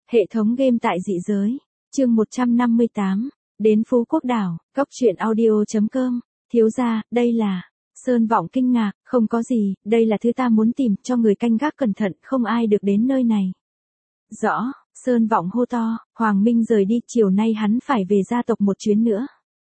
Hệ thống game tại dị giới. Chương 158. Đến Phú Quốc đảo. Cóc truyện audio.com. Thiếu gia, đây là... Sơn Vọng kinh ngạc, không có gì, đây là thứ ta muốn tìm, cho người canh gác cẩn thận, không ai được đến nơi này. Rõ, Sơn Vọng hô to, Hoàng Minh rời đi, chiều nay hắn phải về gia tộc một chuyến nữa.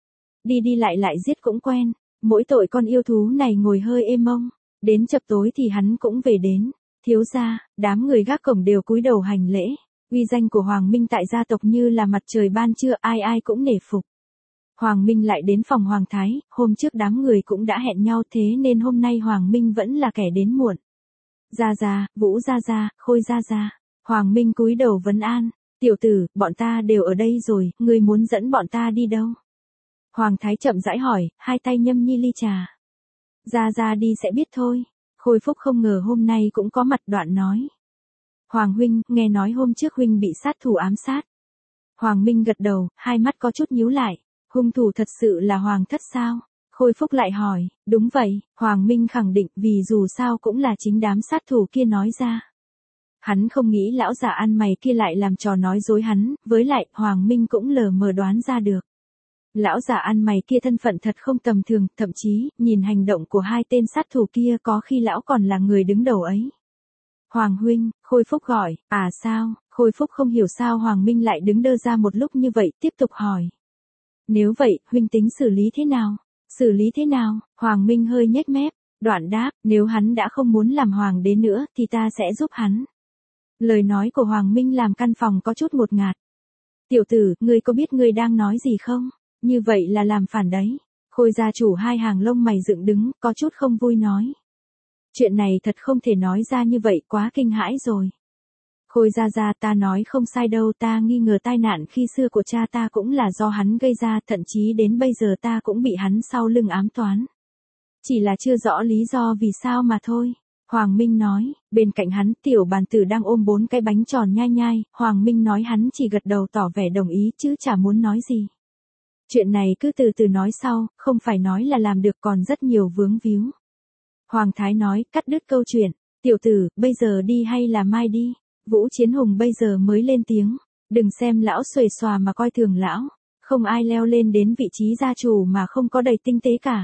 Đi đi lại giết cũng quen, mỗi tội con yêu thú này ngồi hơi êm mông, đến chập tối thì hắn cũng về đến. Thiếu gia, đám người gác cổng đều cúi đầu hành lễ, uy danh của Hoàng Minh tại gia tộc như là mặt trời ban trưa, ai ai cũng nể phục. Hoàng Minh lại đến phòng Hoàng Thái, hôm trước đám người cũng đã hẹn nhau, thế nên hôm nay Hoàng Minh vẫn là kẻ đến muộn. Gia Gia, Vũ Gia Gia, Khôi Gia Gia. Hoàng Minh cúi đầu vấn an, tiểu tử, bọn ta đều ở đây rồi, ngươi muốn dẫn bọn ta đi đâu? Hoàng Thái chậm rãi hỏi, hai tay nhâm nhi ly trà. Gia Gia đi sẽ biết thôi. Khôi Phúc không ngờ hôm nay cũng có mặt, đoạn nói. Hoàng huynh, nghe nói hôm trước huynh bị sát thủ ám sát. Hoàng Minh gật đầu, hai mắt có chút nhíu lại. Hung thủ thật sự là Hoàng thất sao? Khôi Phúc lại hỏi, đúng vậy, Hoàng Minh khẳng định, vì dù sao cũng là chính đám sát thủ kia nói ra. Hắn không nghĩ lão già ăn mày kia lại làm trò nói dối hắn, với lại Hoàng Minh cũng lờ mờ đoán ra được. Lão già ăn mày kia thân phận thật không tầm thường, thậm chí, nhìn hành động của hai tên sát thủ kia có khi lão còn là người đứng đầu ấy. Hoàng huynh, Khôi Phúc gọi, à sao? Khôi Phúc không hiểu sao Hoàng Minh lại đứng đơ ra một lúc như vậy, tiếp tục hỏi. Nếu vậy, huynh tính xử lý thế nào? Xử lý thế nào? Hoàng Minh hơi nhếch mép, đoạn đáp, nếu hắn đã không muốn làm hoàng đế nữa, thì ta sẽ giúp hắn. Lời nói của Hoàng Minh làm căn phòng có chút ngột ngạt. Tiểu tử, ngươi có biết ngươi đang nói gì không? Như vậy là làm phản đấy. Khôi gia chủ hai hàng lông mày dựng đứng, có chút không vui nói. Chuyện này thật không thể nói ra như vậy, quá kinh hãi rồi. Khôi gia gia, ta nói không sai đâu, ta nghi ngờ tai nạn khi xưa của cha ta cũng là do hắn gây ra, thậm chí đến bây giờ ta cũng bị hắn sau lưng ám toán. Chỉ là chưa rõ lý do vì sao mà thôi. Hoàng Minh nói, bên cạnh hắn tiểu bàn tử đang ôm 4 cái bánh tròn nhai nhai, Hoàng Minh nói, hắn chỉ gật đầu tỏ vẻ đồng ý chứ chả muốn nói gì. Chuyện này cứ từ từ nói sau, không phải nói là làm được, còn rất nhiều vướng víu. Hoàng Thái nói, cắt đứt câu chuyện, tiểu tử, bây giờ đi hay là mai đi? Vũ Chiến Hùng bây giờ mới lên tiếng, đừng xem lão xuề xòa mà coi thường lão, không ai leo lên đến vị trí gia chủ mà không có đầy tinh tế cả.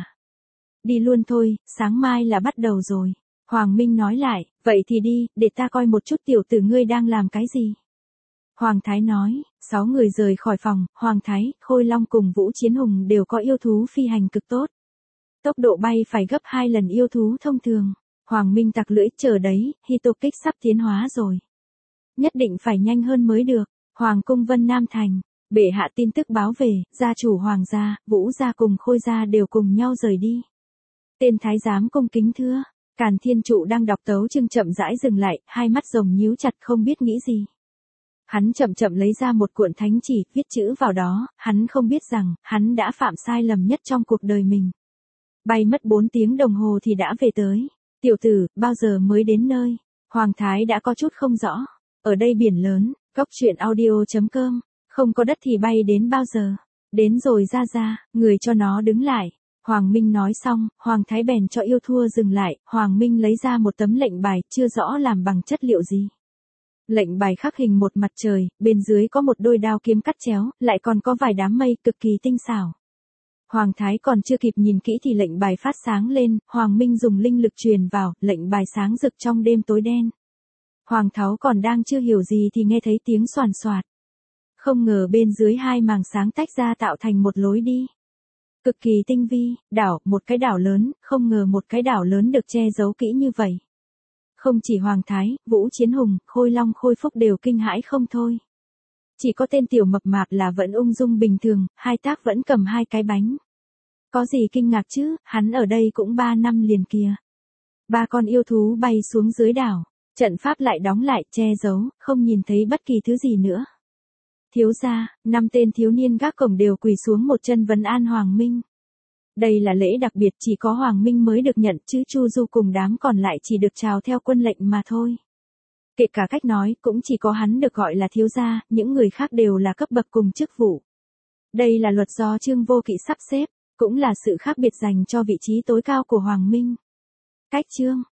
Đi luôn thôi, sáng mai là bắt đầu rồi. Hoàng Minh nói lại, vậy thì đi, để ta coi một chút tiểu tử ngươi đang làm cái gì. Hoàng Thái nói, 6 người rời khỏi phòng, Hoàng Thái, Khôi Long cùng Vũ Chiến Hùng đều có yêu thú phi hành cực tốt. Tốc độ bay phải gấp 2 lần yêu thú thông thường. Hoàng Minh tặc lưỡi, chờ đấy, Hito kích sắp tiến hóa rồi. Nhất định phải nhanh hơn mới được. Hoàng cung Vân Nam Thành, bệ hạ tin tức báo về, gia chủ Hoàng gia, Vũ gia cùng Khôi gia đều cùng nhau rời đi. Tên thái giám cung kính thưa, Càn Thiên Trụ đang đọc tấu chương chậm rãi dừng lại, hai mắt rồng nhíu chặt không biết nghĩ gì. Hắn chậm chậm lấy ra một cuộn thánh chỉ, viết chữ vào đó, hắn không biết rằng, hắn đã phạm sai lầm nhất trong cuộc đời mình. Bay mất 4 tiếng đồng hồ thì đã về tới. Tiểu tử, bao giờ mới đến nơi? Hoàng Thái đã có chút không rõ. Ở đây biển lớn, Cóc truyện audio.com, không có đất thì bay đến bao giờ? Đến rồi ra, người cho nó đứng lại. Hoàng Minh nói xong, Hoàng Thái bèn cho yêu thua dừng lại, Hoàng Minh lấy ra một tấm lệnh bài, chưa rõ làm bằng chất liệu gì. Lệnh bài khắc hình một mặt trời, bên dưới có một đôi đao kiếm cắt chéo, lại còn có vài đám mây, cực kỳ tinh xảo. Hoàng Thái còn chưa kịp nhìn kỹ thì lệnh bài phát sáng lên, Hoàng Minh dùng linh lực truyền vào, lệnh bài sáng rực trong đêm tối đen. Hoàng Tháo còn đang chưa hiểu gì thì nghe thấy tiếng xoàn xoạt. Không ngờ bên dưới hai màng sáng tách ra tạo thành một lối đi. Cực kỳ tinh vi, đảo, một cái đảo lớn, không ngờ một cái đảo lớn được che giấu kỹ như vậy. Không chỉ Hoàng Thái, Vũ Chiến Hùng, Khôi Long Khôi Phúc đều kinh hãi không thôi. Chỉ có tên tiểu mập mạp là vẫn ung dung bình thường, hai tác vẫn cầm 2 cái bánh. Có gì kinh ngạc chứ, hắn ở đây cũng 3 năm liền kìa. 3 con yêu thú bay xuống dưới đảo. Trận pháp lại đóng lại, che giấu, không nhìn thấy bất kỳ thứ gì nữa. Thiếu gia, 5 tên thiếu niên gác cổng đều quỳ xuống một chân vấn an Hoàng Minh. Đây là lễ đặc biệt, chỉ có Hoàng Minh mới được nhận, chứ Chu Du cùng đám còn lại chỉ được chào theo quân lệnh mà thôi. Kể cả cách nói, cũng chỉ có hắn được gọi là thiếu gia, những người khác đều là cấp bậc cùng chức vụ. Đây là luật do Trương Vô Kỵ sắp xếp, cũng là sự khác biệt dành cho vị trí tối cao của Hoàng Minh. Cách chương